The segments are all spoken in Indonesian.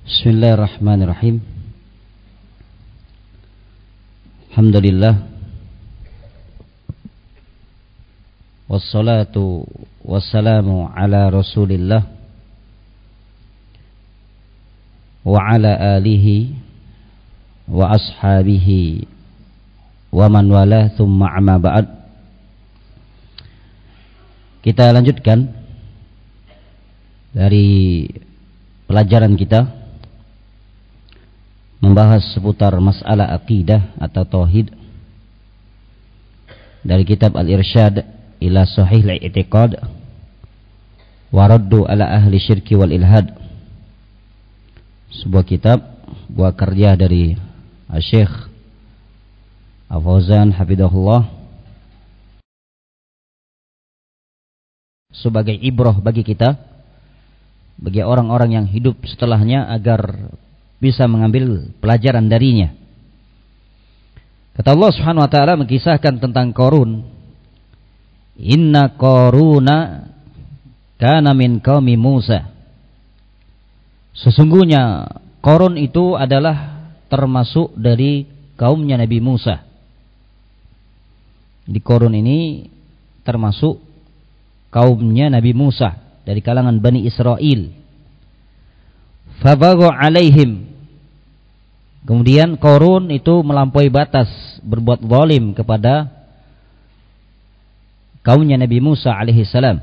Bismillahirrahmanirrahim. Alhamdulillah. Wassalatu wassalamu ala Rasulillah wa ala alihi wa ashabihi wa man wala thumma amma ba'd. Kita lanjutkan dari pelajaran kita membahas seputar masalah akidah atau tauhid dari kitab Al-Irsyad ila Sahih al-I'tiqad wa Raddu ala ahli syirki wal ilhad, sebuah kitab, buah karya dari Syekh Al-Fauzan hafizahullah, sebagai ibrah bagi kita, bagi orang-orang yang hidup setelahnya, agar bisa mengambil pelajaran darinya. Kata Allah Subhanahu wa taala mengisahkan tentang Qarun, "Inna Qaruna kana min qaumi Musa." Sesungguhnya Qarun itu adalah termasuk dari kaumnya Nabi Musa. Di Qarun ini termasuk kaumnya Nabi Musa dari kalangan Bani Israel. Fabagha alaihim. Kemudian Qarun itu melampaui batas, berbuat zalim kepada kaumnya Nabi Musa alaihi salam.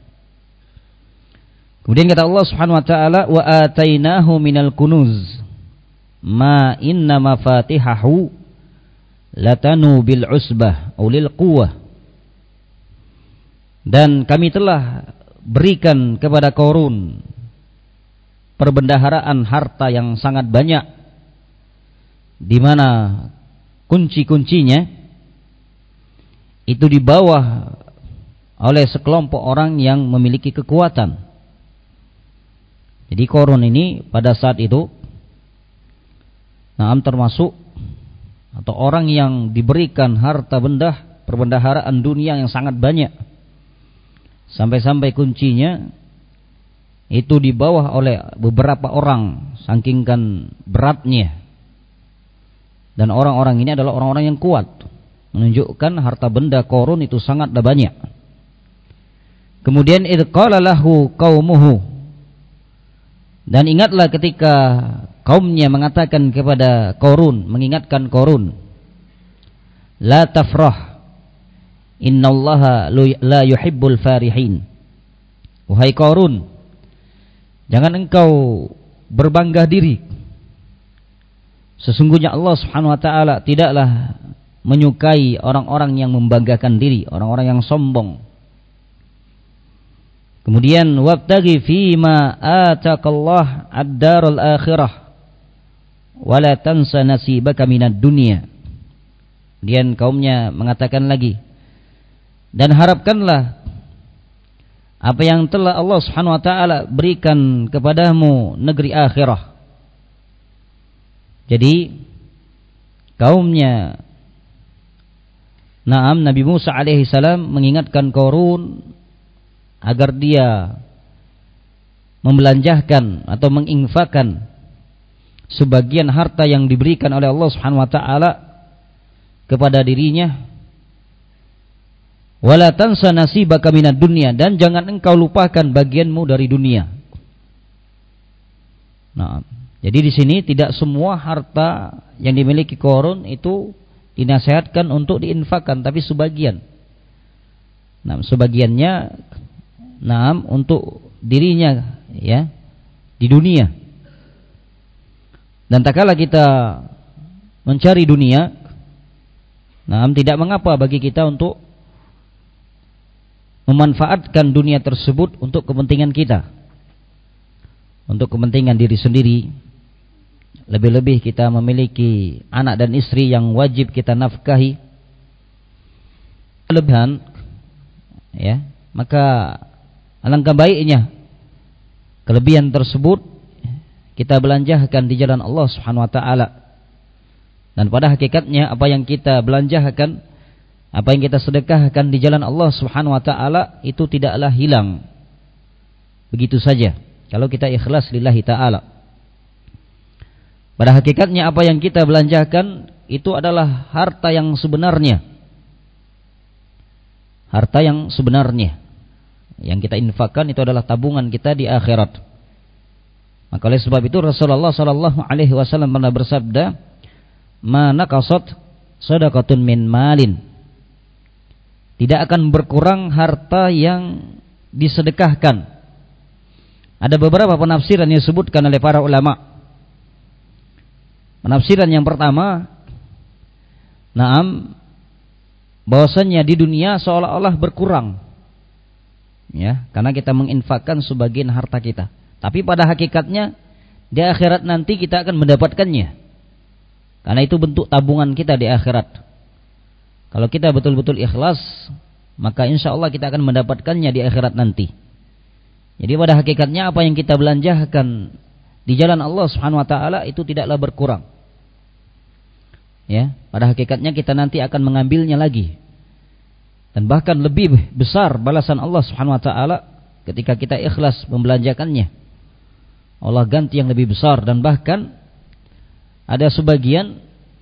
Kemudian kata Allah Subhanahu wa taala, "Wa atainahu minal kunuz ma inna mafatihahu latanu bil usbah ulil quwwah." Dan kami telah berikan kepada Qarun perbendaharaan harta yang sangat banyak, di mana kunci-kuncinya itu di bawah oleh sekelompok orang yang memiliki kekuatan. Jadi Qarun ini pada saat itu termasuk atau orang yang diberikan harta benda, perbendaharaan dunia yang sangat banyak, sampai-sampai kuncinya itu di bawah oleh beberapa orang, saking kan beratnya. Dan orang-orang ini adalah orang-orang yang kuat, menunjukkan harta benda Qarun itu sangatlah banyak. Kemudian idz qala lahu qaumuhu, dan ingatlah ketika kaumnya mengatakan kepada Qarun, mengingatkan Qarun, la tafrah innallaha la yuhibbul farihin. Wahai Qarun, jangan engkau berbangga diri. Sesungguhnya Allah Subhanahu wa taala tidaklah menyukai orang-orang yang membanggakan diri, orang-orang yang sombong. Kemudian wabtaghi fima ataqallah ad-darul akhirah wa la tansa nasibaka minad dunya. Kemudian kaumnya mengatakan lagi, dan harapkanlah apa yang telah Allah Subhanahu wa taala berikan kepadamu, negeri akhirah. Jadi kaumnya Nabi Musa alaihi salam mengingatkan Qarun agar dia membelanjakan atau menginfakkan sebagian harta yang diberikan oleh Allah Subhanahu wa taala kepada dirinya. Wala tansa nasibaka minad dunya, dan jangan engkau lupakan bagianmu dari dunia. Jadi di sini tidak semua harta yang dimiliki Qarun itu dinasihatkan untuk diinfakkan, tapi sebagian. Sebagiannya untuk dirinya, ya, di dunia. Dan tak kala kita mencari dunia, tidak mengapa bagi kita untuk memanfaatkan dunia tersebut untuk kepentingan kita, untuk kepentingan diri sendiri. Lebih-lebih kita memiliki anak dan istri yang wajib kita nafkahi, kelebihan, ya, maka alangkah baiknya kelebihan tersebut kita belanjakan di jalan Allah Subhanahu wa taala. Dan pada hakikatnya apa yang kita belanjakan, apa yang kita sedekahkan di jalan Allah Subhanahu wa taala itu tidaklah hilang begitu saja kalau kita ikhlas lillahi taala. Pada hakikatnya apa yang kita belanjakan itu adalah harta yang sebenarnya. Harta yang sebenarnya. Yang kita infakkan itu adalah tabungan kita di akhirat. Maka oleh sebab itu Rasulullah sallallahu alaihi wasallam pernah bersabda, "Ma naqasat shadaqatun min malin." Tidak akan berkurang harta yang disedekahkan. Ada beberapa penafsiran yang disebutkan oleh para ulama. Penafsiran yang pertama, bahwasannya di dunia seolah-olah berkurang. Ya, karena kita menginfakkan sebagian harta kita. Tapi pada hakikatnya di akhirat nanti kita akan mendapatkannya. Karena itu bentuk tabungan kita di akhirat. Kalau kita betul-betul ikhlas, maka insya Allah kita akan mendapatkannya di akhirat nanti. Jadi pada hakikatnya apa yang kita belanjakan di jalan Allah Subhanahu wa taala itu tidaklah berkurang. Ya, pada hakikatnya kita nanti akan mengambilnya lagi. Dan bahkan lebih besar balasan Allah Subhanahu wa taala ketika kita ikhlas membelanjakannya. Allah ganti yang lebih besar, dan bahkan ada sebagian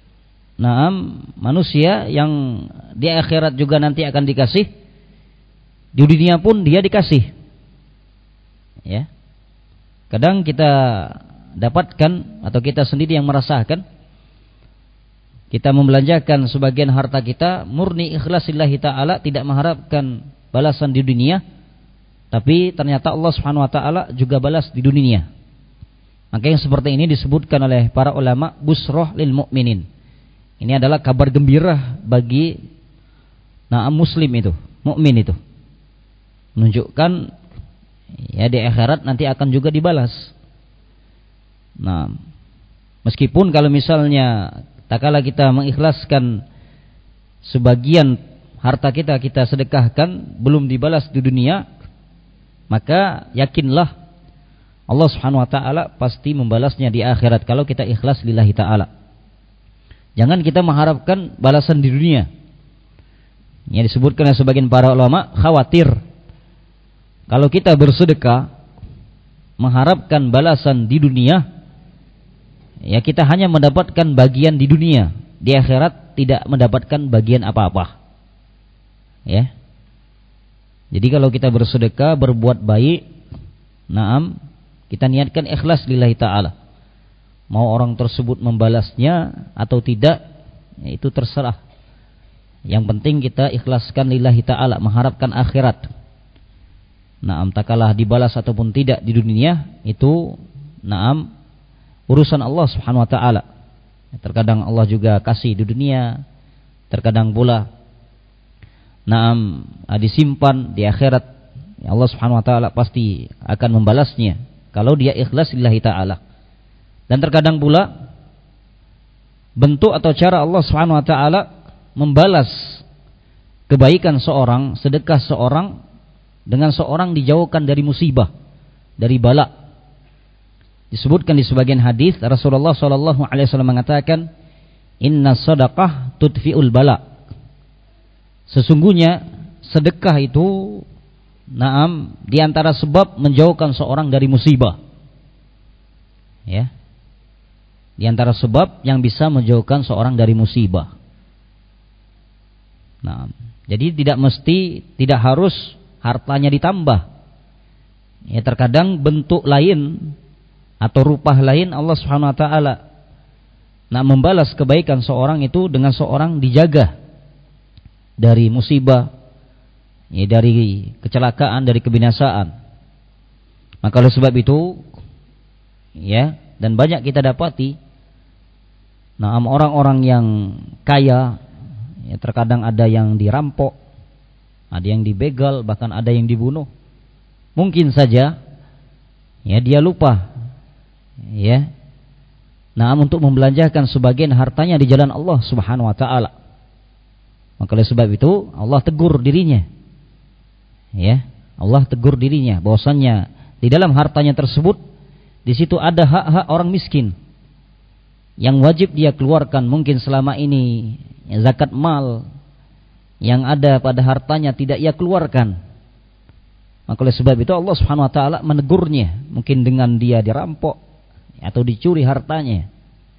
manusia yang di akhirat juga nanti akan dikasih, di dunia pun dia dikasih. Ya. Kadang kita dapatkan atau kita sendiri yang merasakan, kita membelanjakan sebagian harta kita murni ikhlasillahi ta'ala, tidak mengharapkan balasan di dunia, tapi ternyata Allah Subhanahu wa ta'ala juga balas di dunia. Maka yang seperti ini disebutkan oleh para ulama busroh lil mu'minin. Ini adalah kabar gembira bagi muslim itu, mukmin itu. Menunjukkan ya di akhirat nanti akan juga dibalas. Nah, meskipun kalau misalnya tak kala kita mengikhlaskan sebagian harta kita, kita sedekahkan belum dibalas di dunia, maka yakinlah Allah Subhanahu wa taala pasti membalasnya di akhirat kalau kita ikhlas lillahi taala. Jangan kita mengharapkan balasan di dunia. Yang disebutkan oleh sebagian para ulama, khawatir kalau kita bersedekah mengharapkan balasan di dunia, ya kita hanya mendapatkan bagian di dunia, di akhirat tidak mendapatkan bagian apa-apa. Ya. Jadi kalau kita bersedekah, berbuat baik, kita niatkan ikhlas lillahi ta'ala. Mau orang tersebut membalasnya atau tidak, ya itu terserah. Yang penting kita ikhlaskan lillahi ta'ala, mengharapkan akhirat. Tak kalah dibalas ataupun tidak di dunia, itu urusan Allah Subhanahu wa taala. Terkadang Allah juga kasih di dunia, terkadang pula disimpan di akhirat. Allah Subhanahu wa taala pasti akan membalasnya kalau dia ikhlas lillahi ta'ala. Dan terkadang pula bentuk atau cara Allah Subhanahu wa taala membalas kebaikan seorang, sedekah seorang, dengan seorang dijauhkan dari musibah, dari bala. Disebutkan di sebagian hadis Rasulullah sallallahu alaihi wasallam mengatakan, "Inna shadaqah tudfi'ul bala." Sesungguhnya sedekah itu di antara sebab menjauhkan seorang dari musibah. Ya. Di antara sebab yang bisa menjauhkan seorang dari musibah. Jadi tidak harus hartanya ditambah. Ya, terkadang bentuk lain atau rupa lain Allah Subhanahu wa taala membalas kebaikan seorang itu dengan seorang dijaga dari musibah, ya, dari kecelakaan, dari kebinasaan. Maka oleh sebab itu, ya, dan banyak kita dapati orang-orang yang kaya, ya, terkadang ada yang dirampok, ada yang dibegal, bahkan ada yang dibunuh. Mungkin saja ya dia lupa, ya, untuk membelanjakan sebagian hartanya di jalan Allah Subhanahu wa taala. Maka oleh sebab itu Allah tegur dirinya. Ya, Allah tegur dirinya bahwasannya di dalam hartanya tersebut di situ ada hak-hak orang miskin yang wajib dia keluarkan. Mungkin selama ini ya, zakat mal yang ada pada hartanya tidak ia keluarkan. Maka oleh sebab itu Allah Subhanahu wa taala menegurnya, mungkin dengan dia dirampok atau dicuri hartanya.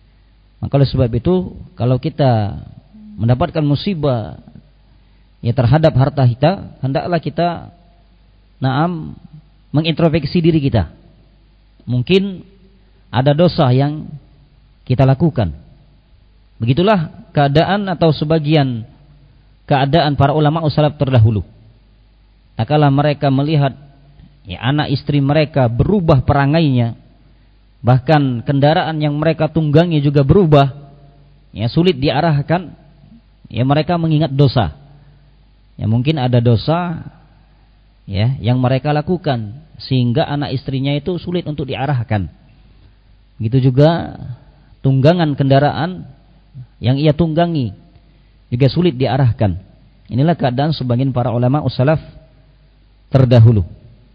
Maka oleh sebab itu kalau kita mendapatkan musibah ya terhadap harta kita, hendaklah kita mengintrospeksi diri kita. Mungkin ada dosa yang kita lakukan. Begitulah keadaan atau sebagian keadaan para ulama salaf terdahulu. Tatkala mereka melihat ya anak istri mereka berubah perangainya, bahkan kendaraan yang mereka tunggangi juga berubah, ya sulit diarahkan, ya mereka mengingat dosa. Ya mungkin ada dosa ya yang mereka lakukan sehingga anak istrinya itu sulit untuk diarahkan. Begitu juga tunggangan kendaraan yang ia tunggangi juga sulit diarahkan. Inilah keadaan sebagian para ulama salaf terdahulu.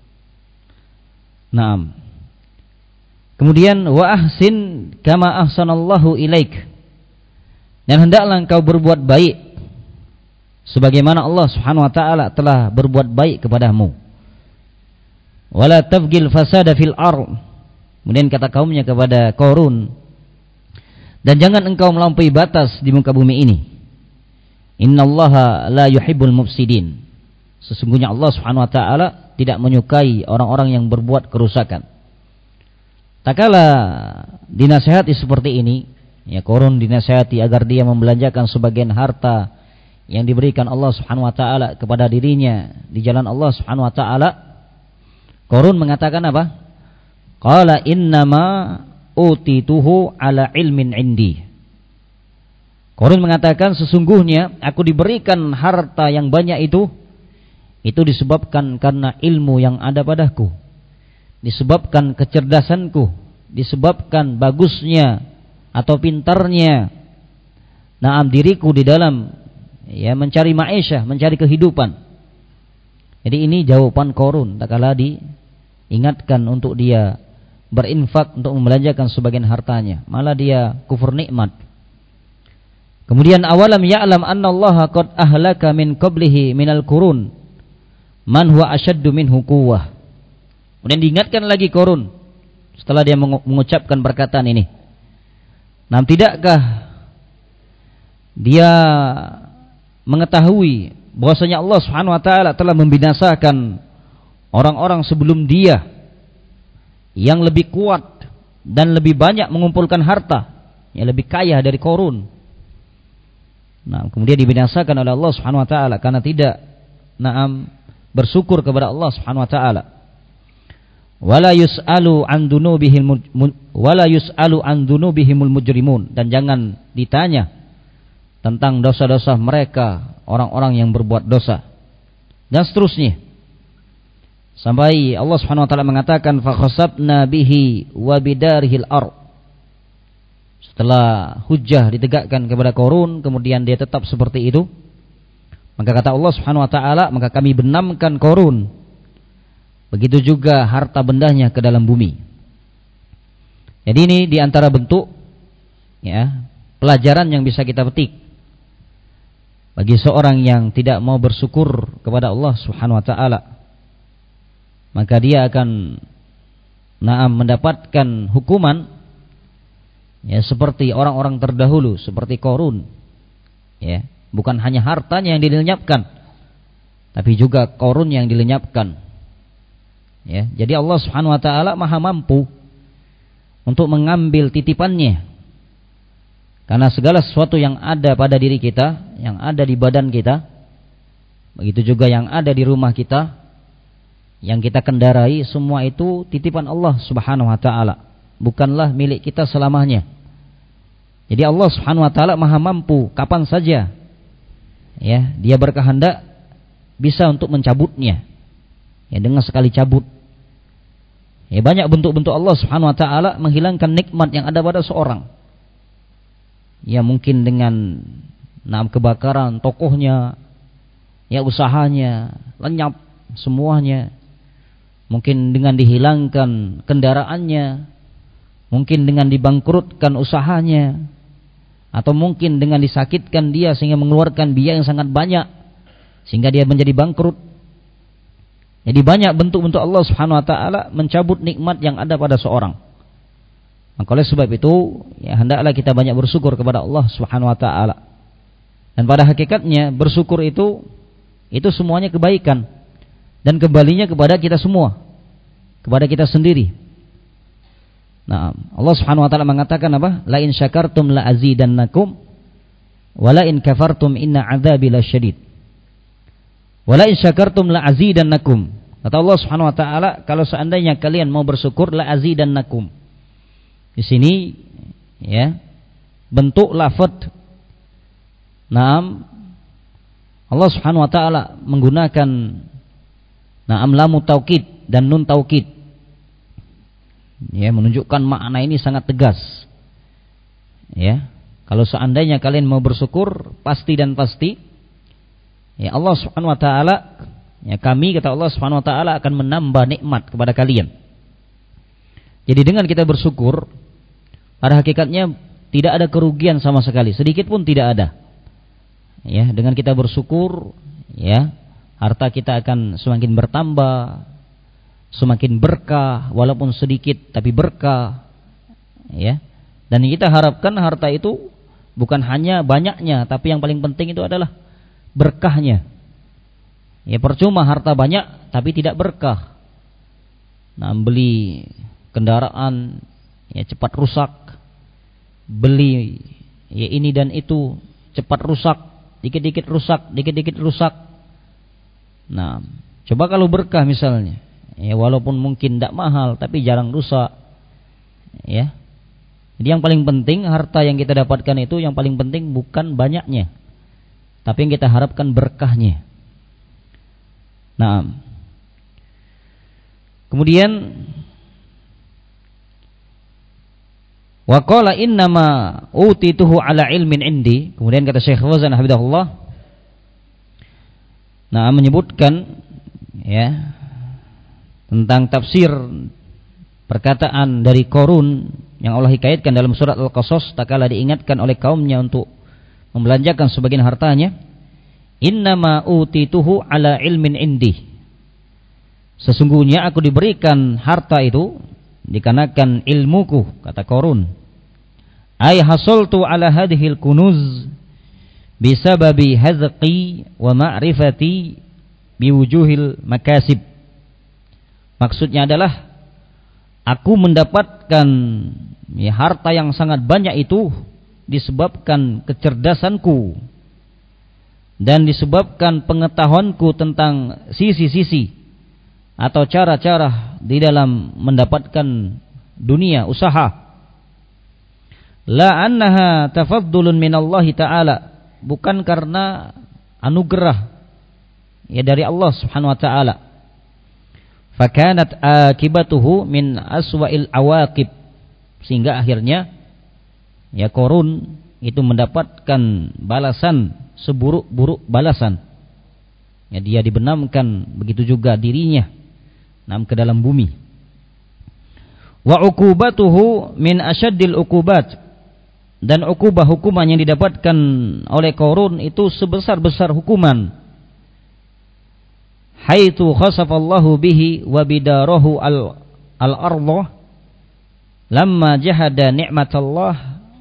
Naam. Kemudian wa ahsin kama ahsanallahu ilaik. Dan hendaklah engkau berbuat baik sebagaimana Allah Subhanahu wa taala telah berbuat baik kepadamu. Wala tabghil fasada fil ardh. Kemudian kata kaumnya kepada Qarun, dan jangan engkau melampaui batas di muka bumi ini. Innallaha la yuhibbul mufsidin. Sesungguhnya Allah Subhanahu wa taala tidak menyukai orang-orang yang berbuat kerusakan. Tatkala dinasihati seperti ini, ya Qarun dinasihati agar dia membelanjakan sebagian harta yang diberikan Allah Subhanahu wa taala kepada dirinya di jalan Allah Subhanahu wa taala. Qarun mengatakan apa? Qala innama utituhu ala ilmin indi. Qarun mengatakan sesungguhnya aku diberikan harta yang banyak itu disebabkan karena ilmu yang ada padaku, disebabkan kecerdasanku, disebabkan bagusnya atau pintarnya diriku di dalam ya mencari ma'isyah, mencari kehidupan. Jadi ini jawaban Qarun tatkala diingatkan untuk dia berinfak untuk membelanjakan sebagian hartanya, malah dia kufur nikmat. Kemudian awalam ya'lam anna Allah qad ahlaka min qablihi minal qurun man huwa ashaddu minhu quwwah. Kemudian diingatkan lagi Qarun setelah dia mengucapkan perkataan ini. Nah, tidakkah dia mengetahui bahwasanya Allah Subhanahu wa taala telah membinasakan orang-orang sebelum dia yang lebih kuat dan lebih banyak mengumpulkan harta, yang lebih kaya dari Qarun. Nah, kemudian dibinasakan oleh Allah Subhanahu wa taala karena tidak bersyukur kepada Allah Subhanahu wa taala. Wala yus'alu an dzunubihimul mujrimun, dan jangan ditanya tentang dosa-dosa mereka, orang-orang yang berbuat dosa. Dan seterusnya. Sampai Allah Subhanahu wa taala mengatakan fa khasabna bihi wa bidarihil ardh. Setelah hujjah ditegakkan kepada Qarun, kemudian dia tetap seperti itu, maka kata Allah Subhanahu wa taala, maka kami benamkan Qarun, begitu juga harta bendanya ke dalam bumi. Jadi ini diantara bentuk ya pelajaran yang bisa kita petik bagi seorang yang tidak mau bersyukur kepada Allah Subhanahu wa taala. Maka dia akan mendapatkan hukuman ya seperti orang-orang terdahulu, seperti Qarun. Ya, bukan hanya hartanya yang dilenyapkan, tapi juga Qarun yang dilenyapkan. Ya, jadi Allah Subhanahu wa taala Maha mampu untuk mengambil titipannya. Karena segala sesuatu yang ada pada diri kita, yang ada di badan kita, begitu juga yang ada di rumah kita, yang kita kendarai, semua itu titipan Allah Subhanahu wa taala, bukanlah milik kita selamanya. Jadi Allah Subhanahu wa taala Maha mampu kapan saja ya dia berkehendak bisa untuk mencabutnya. Ya, dengan sekali cabut. Ya, banyak bentuk-bentuk Allah Subhanahu wa taala menghilangkan nikmat yang ada pada seorang. Ya, mungkin dengan kebakaran tokohnya, ya usahanya lenyap semuanya. Mungkin dengan dihilangkan kendaraannya, mungkin dengan dibangkrutkan usahanya, atau mungkin dengan disakitkan dia sehingga mengeluarkan biaya yang sangat banyak sehingga dia menjadi bangkrut. Jadi banyak bentuk-bentuk Allah Subhanahu wa taala mencabut nikmat yang ada pada seorang. Maka oleh sebab itu, ya hendaklah kita banyak bersyukur kepada Allah Subhanahu wa taala. Dan pada hakikatnya bersyukur itu semuanya kebaikan dan kembalinya kepada kita semua, kepada kita sendiri. Nah, Allah Subhanahu wa taala mengatakan apa? La in syakartum la azidannakum wa la in kafartum inna 'adzabi lasyadid. Wa la in syakartum la azidannakum. Kata Allah Subhanahu wa taala, kalau seandainya kalian mau bersyukur la azidannakum. Di sini ya bentuk lafadz. Naam, Allah Subhanahu wa taala menggunakan naam lamu taukid dan nun taukid. Ya, menunjukkan makna ini sangat tegas. Ya, kalau seandainya kalian mau bersyukur, pasti dan pasti ya Allah Subhanahu wa taala, ya kami, kata Allah Subhanahu wa taala, akan menambah nikmat kepada kalian. Jadi dengan kita bersyukur, pada hakikatnya tidak ada kerugian sama sekali, sedikit pun tidak ada. Ya, dengan kita bersyukur, ya, harta kita akan semakin bertambah, semakin berkah, walaupun sedikit tapi berkah. Ya. Dan kita harapkan harta itu bukan hanya banyaknya, tapi yang paling penting itu adalah berkahnya. Ya, percuma harta banyak tapi tidak berkah. Nah, beli kendaraan ya cepat rusak, beli ya ini dan itu cepat rusak, dikit-dikit rusak, dikit-dikit rusak. Nah, coba kalau berkah misalnya, ya walaupun mungkin tidak mahal tapi jarang rusak. Ya. Jadi yang paling penting harta yang kita dapatkan itu, yang paling penting bukan banyaknya, tapi yang kita harapkan berkahnya. Nah, kemudian wa qala innama utituhu ala ilmin indi. Kemudian kata Syekh Fauzan hafizahullah, nah menyebutkan ya tentang tafsir perkataan dari Qarun yang Allah hikayatkan dalam surat Al-Qasas, tak kala diingatkan oleh kaumnya untuk membelanjakan sebagian hartanya, innama utituhu ala ilmin indi. Sesungguhnya aku diberikan harta itu dikarenakan ilmuku, kata Qarun. Ay hasaltu ala hadhil kunuz bisababi hazqi wa ma'rifati biwujuhil makasib. Maksudnya adalah aku mendapatkan ya, harta yang sangat banyak itu disebabkan kecerdasanku dan disebabkan pengetahuanku tentang sisi-sisi atau cara-cara di dalam mendapatkan dunia usaha. La annaha tafaddulun minallahi ta'ala, bukan karena anugerah ya dari Allah Subhanahu wa taala. Fakanat akibatuhu min aswa'il awaqib, sehingga akhirnya ya Qarun itu mendapatkan balasan seburuk-buruk balasan. Ya, dia dibenamkan, begitu juga dirinya ke dalam bumi. Wa uqubatuhu min asyaddil uqubat, dan ukubah hukuman yang didapatkan oleh Qarun itu sebesar-besar hukuman. Haitsu khasafallahu bihi wa bidarahu al-ardh lamma jahada ni'matallah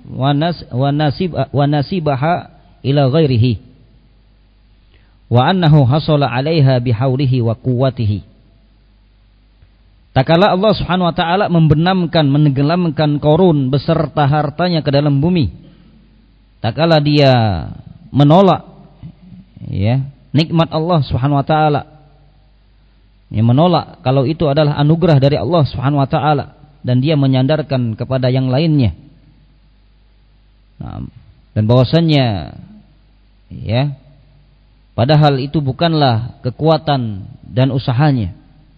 wa nasibaha ila ghairihi wa annahu hasala 'alaiha bihaulihi wa quwwatihi. Tak kala Allah Subhanahu wa taala membenamkan, menenggelamkan Qarun beserta hartanya ke dalam bumi, tak kala dia menolak ya nikmat Allah Subhanahu wa taala, yang menolak kalau itu adalah anugerah dari Allah Subhanahu wa taala, dan dia menyandarkan kepada yang lainnya. Nah, dan bahwasannya ya padahal itu bukanlah kekuatan dan usahanya.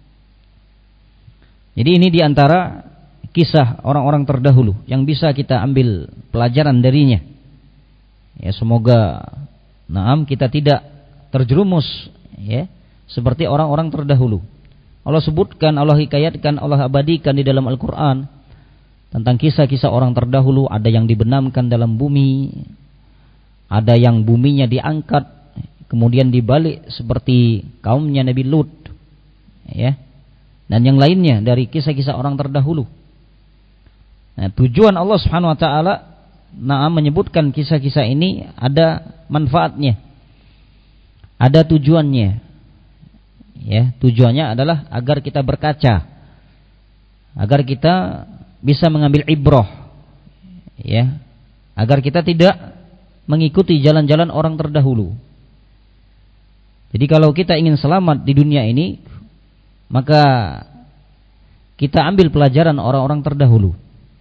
Jadi ini diantara kisah orang-orang terdahulu yang bisa kita ambil pelajaran darinya. Ya, semoga kita tidak terjerumus ya seperti orang-orang terdahulu. Allah sebutkan, Allah hikayatkan, Allah abadikan di dalam Al-Quran tentang kisah-kisah orang terdahulu. Ada yang dibenamkan dalam bumi, ada yang buminya diangkat kemudian dibalik seperti kaumnya Nabi Lut ya, dan yang lainnya dari kisah-kisah orang terdahulu. Nah, tujuan Allah Subhanahu wa taala menyebutkan kisah-kisah ini ada manfaatnya. Ada tujuannya. Ya, tujuannya adalah agar kita berkaca. Agar kita bisa mengambil ibrah. Ya. Agar kita tidak mengikuti jalan-jalan orang terdahulu. Jadi kalau kita ingin selamat di dunia ini, maka kita ambil pelajaran orang-orang terdahulu.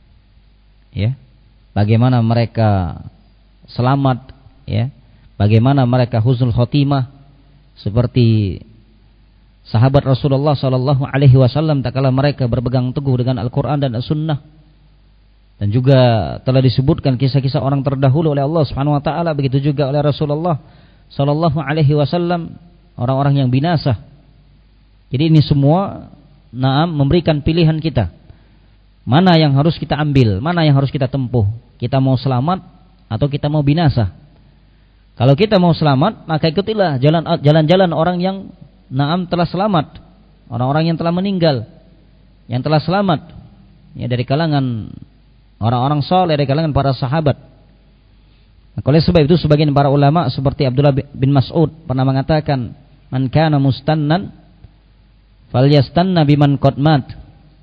Ya, bagaimana mereka selamat, ya, bagaimana mereka husnul khotimah, seperti sahabat Rasulullah sallallahu alaihi wasallam tatkala mereka berpegang teguh dengan Al-Qur'an dan As-Sunnah. Dan juga telah disebutkan kisah-kisah orang terdahulu oleh Allah Subhanahu wa taala, begitu juga oleh Rasulullah sallallahu alaihi wasallam, orang-orang yang binasa. Jadi ini semua memberikan pilihan kita. Mana yang harus kita ambil, mana yang harus kita tempuh. Kita mau selamat atau kita mau binasa. Kalau kita mau selamat, maka ikutilah jalan-jalan orang yang telah selamat. Orang-orang yang telah meninggal, yang telah selamat, ya, dari kalangan orang-orang saleh, dari kalangan para sahabat. Nah, oleh sebab itu sebagian para ulama seperti Abdullah bin Mas'ud pernah mengatakan, "Man kana mustannan falyastanna biman qad mat.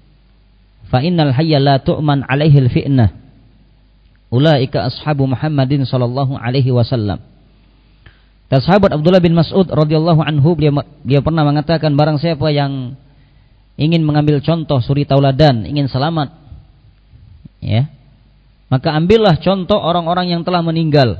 Fa innal hayya la tu'man 'alaihi al-fitnah. Ulaika ashabu Muhammadin sallallahu alaihi wasallam." Dan sahabat Abdullah bin Mas'ud radhiyallahu anhu, beliau pernah mengatakan, barang siapa yang ingin mengambil contoh suri tauladan, ingin selamat, ya, maka ambillah contoh orang-orang yang telah meninggal.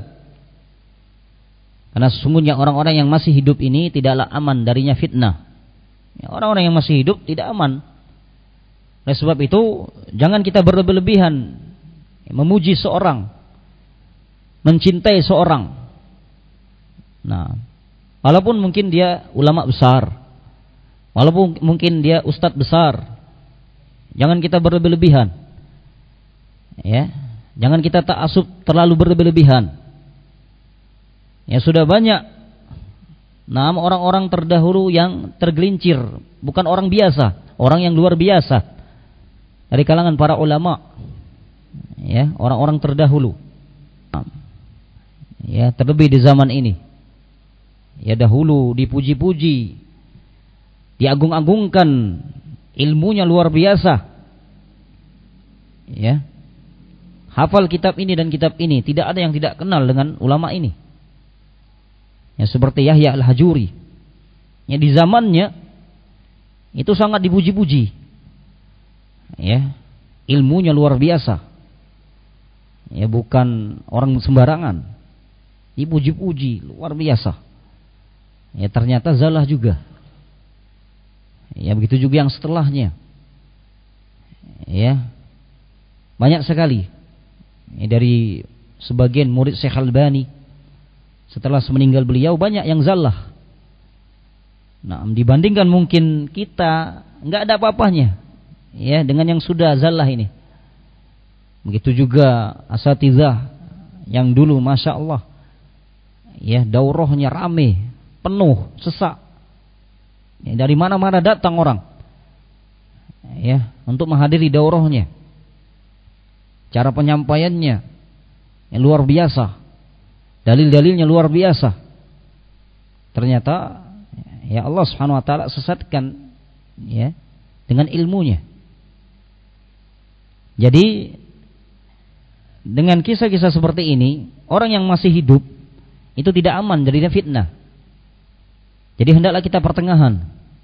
Karena sesungguhnya orang-orang yang masih hidup ini tidaklah aman darinya fitnah. Ya, orang-orang yang masih hidup tidak aman. Oleh sebab itu, jangan kita berlebih-lebihan memuji seorang, mencintai seorang. Nah, walaupun mungkin dia ulama besar, walaupun mungkin dia ustadz besar, jangan kita berlebih-lebihan. Ya, jangan kita ta'assub terlalu berlebih-lebihan. Ya, sudah banyak orang-orang terdahulu yang tergelincir, bukan orang biasa, orang yang luar biasa dari kalangan para ulama, ya, orang-orang terdahulu. Ya, terlebih di zaman ini. Ya, dahulu dipuji-puji, diagung-agungkan, ilmunya luar biasa. Ya. Hafal kitab ini dan kitab ini, tidak ada yang tidak kenal dengan ulama ini. Ya, seperti Yahya Al-Hajuri. Ya, di zamannya itu sangat dipuji-puji. Ya, ilmunya luar biasa. Ya, bukan orang sembarangan. Dipuji-puji luar biasa. Ya, ternyata zalah juga. Ya, begitu juga yang setelahnya. Ya, banyak sekali. Ya, dari sebagian murid Syekh Albani, setelah meninggal beliau banyak yang zalah. Nah, dibandingkan mungkin kita enggak ada apa-apanya, ya, dengan yang sudah zalah ini. Begitu juga asatizah yang dulu, masya Allah, ya, daurahnya rame, penuh, sesak. Ya, dari mana-mana datang orang, ya, untuk menghadiri daurahnya. Cara penyampaiannya yang luar biasa, dalil-dalilnya luar biasa. Ternyata ya Allah Subhanahu wa taala sesatkan, ya, dengan ilmunya. Jadi dengan kisah-kisah seperti ini, orang yang masih hidup itu tidak aman dari fitnah. Jadi hendaklah kita pertengahan.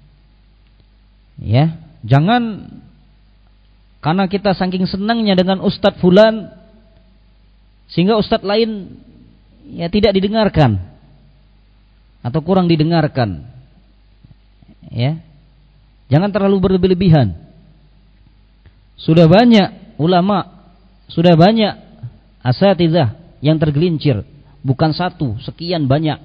Ya, jangan karena kita saking senangnya dengan ustadz fulan sehingga ustadz lain ya tidak didengarkan atau kurang didengarkan. Ya. Jangan terlalu berlebihan. Sudah banyak ulama, sudah banyak asatizah yang tergelincir, bukan satu, sekian banyak.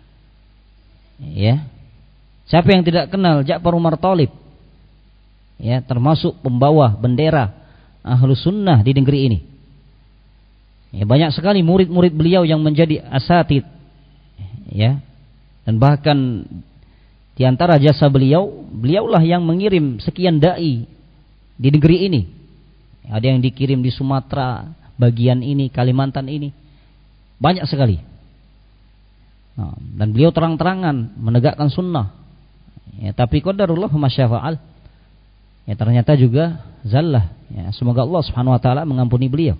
Ya. Siapa yang tidak kenal Ja'far Umar Thalib? Ya, termasuk pembawa bendera Ahlus Sunnah di negeri ini. Ya, banyak sekali murid-murid beliau yang menjadi asatid. Ya. Dan bahkan di antara jasa beliaulah yang mengirim sekian dai di negeri ini. Ada yang dikirim di Sumatera bagian ini, Kalimantan ini, banyak sekali. Nah, dan beliau terang-terangan menegakkan sunnah. Ya, tapi qadarullah ma syaa fa'al. Ya, ternyata juga zallah. Ya, semoga Allah Subhanahu wa taala mengampuni beliau.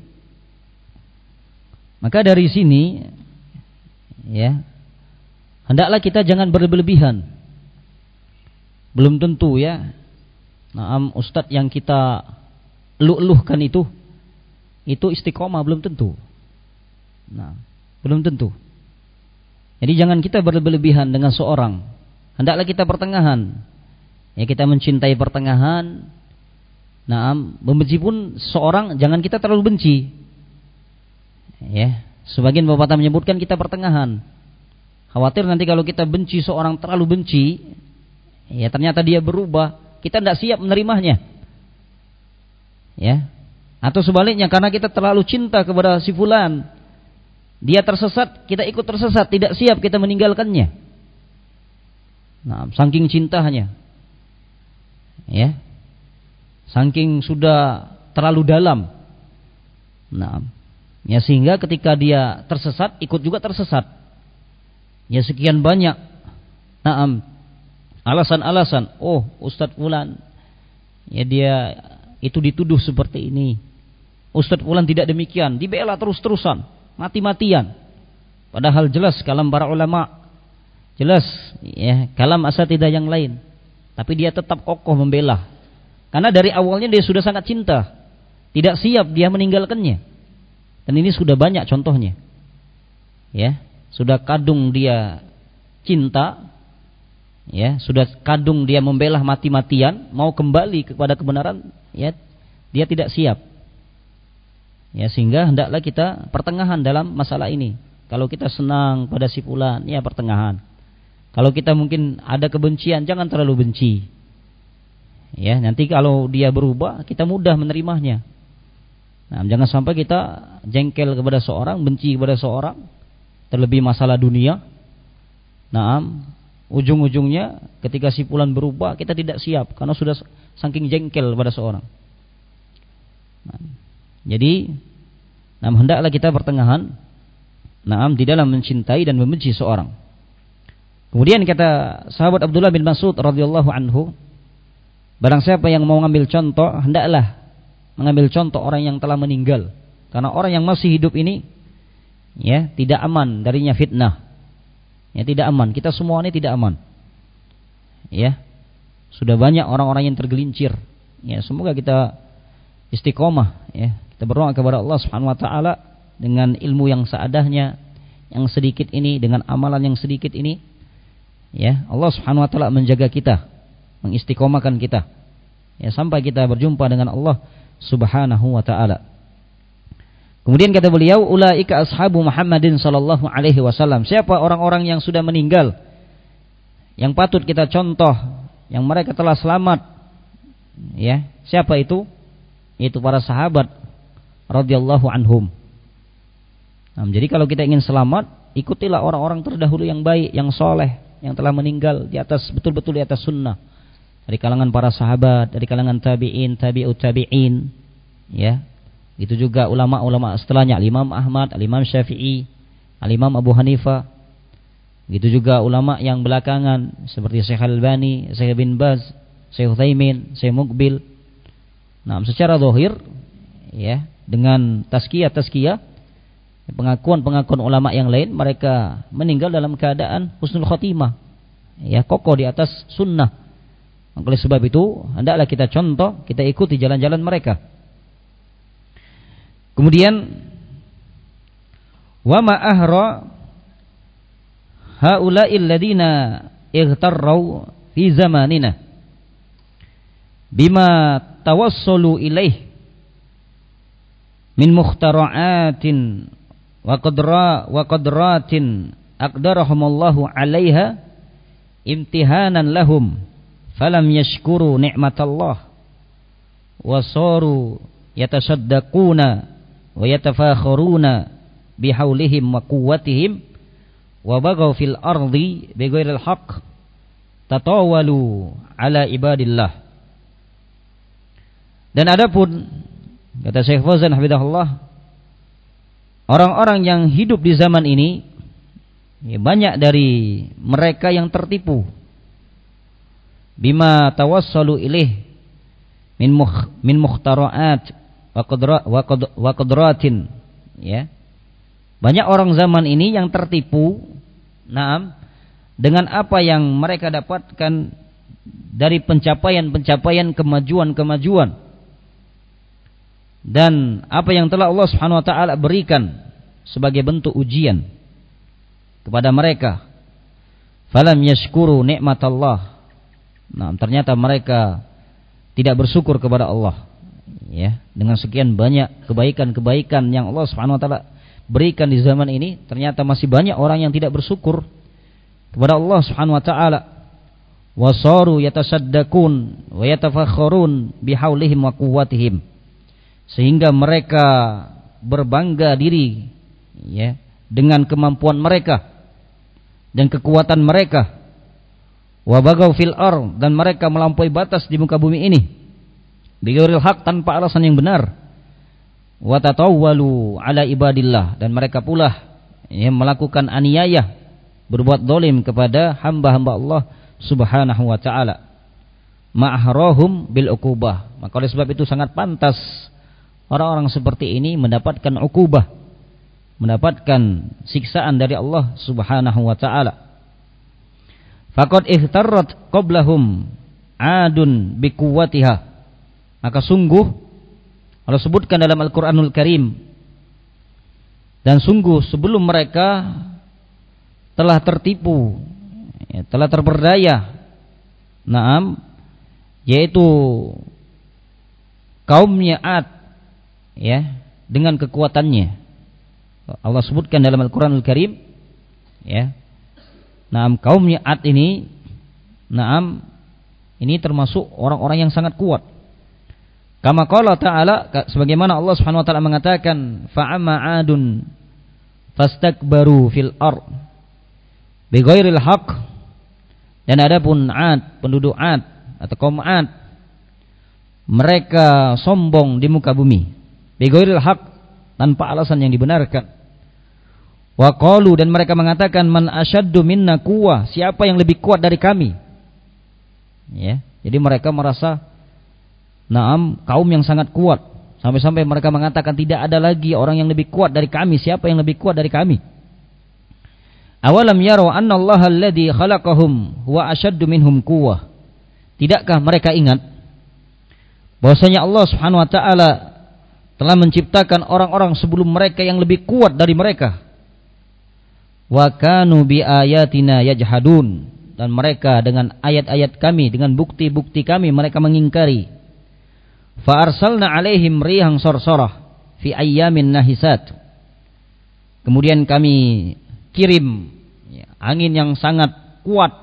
Maka dari sini, ya, hendaklah kita jangan berlebihan. Belum tentu ya, ustadz yang kita luh-luhkan itu istiqomah, belum tentu. Nah, belum tentu. Jadi jangan kita berlebihan dengan seorang. Hendaklah kita pertengahan. Ya, kita mencintai pertengahan. Nah, membenci pun seorang jangan kita terlalu benci. Ya, sebagian pepatah menyebutkan kita pertengahan. Khawatir nanti kalau kita benci seorang terlalu benci, ya ternyata dia berubah, kita tidak siap menerimanya. Ya. Atau sebaliknya, karena kita terlalu cinta kepada si fulan, dia tersesat, kita ikut tersesat, tidak siap kita meninggalkannya. Nah, saking cintanya. Ya. Saking sudah terlalu dalam. Nah, ya sehingga ketika dia tersesat, ikut juga tersesat. Ya sekian banyak. Nah, alasan-alasan, oh Ustadz fulan, ya dia itu dituduh seperti ini. Ustadz fulan tidak demikian, dibela terus-terusan, mati-matian. Padahal jelas kalam para ulama, jelas ya kalam asatidzah yang lain. Tapi dia tetap kokoh membela. Karena dari awalnya dia sudah sangat cinta, tidak siap dia meninggalkannya. Dan ini sudah banyak contohnya. Ya, sudah kadung dia cinta, ya, sudah kadung dia membela mati-matian, mau kembali kepada kebenaran, ya, dia tidak siap. Ya, sehingga hendaklah kita pertengahan dalam masalah ini. Kalau kita senang pada si fulan, ya pertengahan. Kalau kita mungkin ada kebencian, jangan terlalu benci. Ya, nanti kalau dia berubah, kita mudah menerimanya. Nah, jangan sampai kita jengkel kepada seorang, benci kepada seorang, terlebih masalah dunia. Nah, ujung-ujungnya ketika si fulan berubah, kita tidak siap karena sudah saking jengkel pada seorang. Nah, jadi, hendaklah kita pertengahan, di dalam mencintai dan membenci seorang. Kemudian kata sahabat Abdullah bin Mas'ud radhiyallahu anhu, barang siapa yang mau mengambil contoh, hendaklah mengambil contoh orang yang telah meninggal. Karena orang yang masih hidup ini, ya, tidak aman darinya fitnah. Ya, tidak aman. Kita semua ini tidak aman. Ya, sudah banyak orang-orang yang tergelincir. Ya, semoga kita istiqomah. Ya, kita berdoa kepada Allah Subhanahu Wa Taala dengan ilmu yang seadanya, yang sedikit ini, dengan amalan yang sedikit ini. Ya, Allah Subhanahu Wa Taala menjaga kita, mengistiqomahkan kita. Ya, sampai kita berjumpa dengan Allah Subhanahu Wa Taala. Kemudian kata beliau, ulaika ashabu Muhammadin sallallahu alaihi wasallam. Siapa orang-orang yang sudah meninggal, yang patut kita contoh, yang mereka telah selamat. Ya, siapa itu? Itu para sahabat radhiyallahu anhum. Nah, jadi kalau kita ingin selamat, ikutilah orang-orang terdahulu yang baik, yang soleh, yang telah meninggal di atas, betul-betul di atas sunnah. Dari kalangan para sahabat, dari kalangan tabi'in, tabi'ut tabi'in, ya. Itu juga ulama-ulama setelahnya, Imam Ahmad, Imam Syafi'i, Imam Abu Hanifah. Gitu juga ulama yang belakangan seperti Syekh Al-Albani, Syekh bin Baz, Syekh Utsaimin, Syekh Muqbil. Nah, secara zahir, ya, dengan tazkiyah, pengakuan-pengakuan ulama yang lain, mereka meninggal dalam keadaan husnul khotimah, ya, kokoh di atas sunnah. Oleh sebab itu, hendaklah kita contoh, kita ikuti jalan-jalan mereka. Kemudian, wa ma ahra haula'il ladina ightarrau fi zamanina bima tawassalu ilaih min mukhtara'atin wa qadratin aqdarahumullahu 'alaiha imtihanan lahum falam yashkuru ni'matallah wa saru yatasaddaquna wa yatafakharuna bihaulihim wa quwwatihim wa baghaw fil ardi bighairil haqq tatawalu ala ibadillah. Dan adapun Kata Syekh Fauzan hafizahullah, orang-orang yang hidup di zaman ini banyak dari mereka yang tertipu bima tawassalu ilaih min mukhtara'at wa qadratin, ya. Banyak orang zaman ini yang tertipu dengan apa yang mereka dapatkan dari pencapaian-pencapaian, kemajuan-kemajuan, dan apa yang telah Allah Subhanahu wa taala berikan sebagai bentuk ujian kepada mereka. Falam yashkuru nikmatallah. Ternyata mereka tidak bersyukur kepada Allah, ya, dengan sekian banyak kebaikan-kebaikan yang Allah Subhanahu wa taala berikan di zaman ini, ternyata masih banyak orang yang tidak bersyukur kepada Allah Subhanahu wa taala. Wasaru yatasaddaqun wa yatafakharun bihaulihim wa quwwatihim, sehingga mereka berbangga diri, ya, dengan kemampuan mereka dan kekuatan mereka. Wa bagaw fil ard, dan mereka melampaui batas di muka bumi ini bighairil haq, tanpa alasan yang benar. Wa tatawwalu ala ibadillah, dan mereka pula yang melakukan aniaya, berbuat zalim kepada hamba-hamba Allah Subhanahu wa taala. Ma'ahrahum bil uqubah, maka oleh sebab itu sangat pantas orang-orang seperti ini mendapatkan uqubah, mendapatkan siksaan dari Allah Subhanahu wa taala. Faqad ihtarrat qablahum adun biquwwatiha, maka sungguh Allah sebutkan dalam Al-Quranul Karim, dan sungguh sebelum mereka telah tertipu, ya, telah terperdaya, yaitu kaumnya Ad, ya, dengan kekuatannya. Allah sebutkan dalam Al-Quranul Karim, ya, kaumnya Ad ini, ini termasuk orang-orang yang sangat kuat. Kama qala ta'ala, sebagaimana Allah Subhanahu wa taala mengatakan, fa'amma 'adun fastakbaru fil ard bighairil haqq, dan adapun Ad, penduduk Ad atau kaum Ad, mereka sombong di muka bumi bighairil haqq, tanpa alasan yang dibenarkan. Wa qalu, dan mereka mengatakan, man asyaddu minna quwwah, siapa yang lebih kuat dari kami, ya. Jadi mereka merasa kaum yang sangat kuat, sampai-sampai mereka mengatakan tidak ada lagi orang yang lebih kuat dari kami. Siapa yang lebih kuat dari kami? Awalam yaraw anna Allah alladhi khalaqahum huwa ashaddu minhum quwwah. Tidakkah mereka ingat bahwasanya Allah Subhanahu wa taala telah menciptakan orang-orang sebelum mereka yang lebih kuat dari mereka. Wa kanu bi ayatina yajhadun, dan mereka dengan ayat-ayat kami, dengan bukti-bukti kami mereka mengingkari. Fa arsalna alaihim rihan sarsarah fi ayyamin nahisat, kemudian kami kirim, ya, angin yang sangat kuat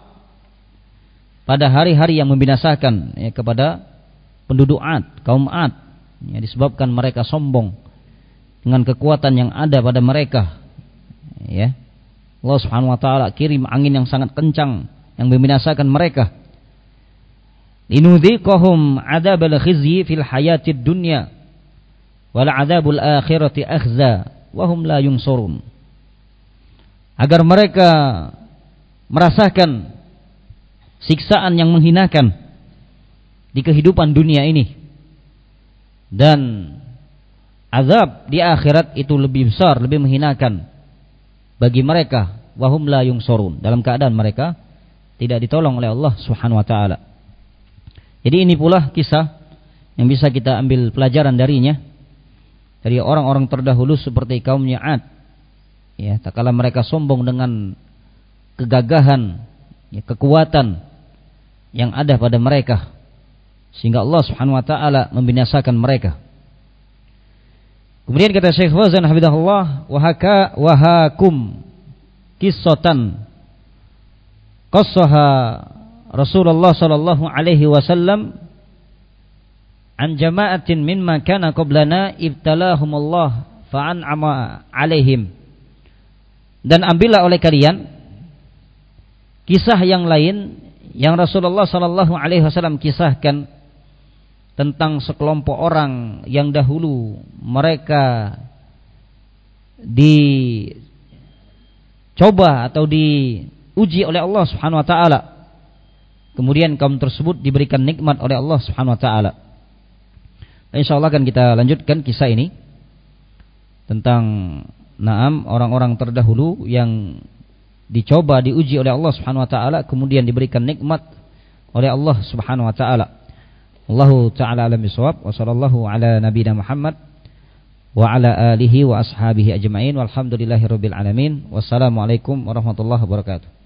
pada hari-hari yang membinasakan, ya, kepada penduduk Ad, kaum Ad, ya, disebabkan mereka sombong dengan kekuatan yang ada pada mereka, ya. Allah Subhanahu wa taala kirim angin yang sangat kencang yang membinasakan mereka. Linudhiqahum adzabal khizyi fil hayatid dunya wal adzabul akhirati akhza wa hum la yunsurun, agar mereka merasakan siksaan yang menghinakan di kehidupan dunia ini, dan azab di akhirat itu lebih besar, lebih menghinakan bagi mereka. Wa hum la yunsurun, dalam keadaan mereka tidak ditolong oleh Allah Subhanahu wa taala. Jadi ini pula kisah yang bisa kita ambil pelajaran darinya, dari orang-orang terdahulu seperti kaumnya Ad, ya, tak kala mereka sombong dengan kegagahan, ya, kekuatan yang ada pada mereka, sehingga Allah Subhanahu wa taala membinasakan mereka. Kemudian kata Syekh Fauzan hafizahullah, wa hakum qissatan qassaha Rasulullah sallallahu alaihi wasallam an jama'atin mimma kana qablana ibtalahumullah fa'an'ama alaihim. Dan ambillah oleh kalian kisah yang lain yang Rasulullah sallallahu alaihi wasallam kisahkan tentang sekelompok orang yang dahulu mereka dicoba atau diuji oleh Allah Subhanahu wa taala. Kemudian kaum tersebut diberikan nikmat oleh Allah Subhanahu wa taala. Insyaallah akan kita lanjutkan kisah ini tentang orang-orang terdahulu yang dicoba, diuji oleh Allah Subhanahu wa taala, kemudian diberikan nikmat oleh Allah Subhanahu wa taala. Allahu ta'ala alam bisawab. Wa sallallahu ala nabiyina Muhammad wa ala alihi wa ashabihi ajma'in. Walhamdulillahirabbil alamin. Wassalamualaikum warahmatullahi wabarakatuh.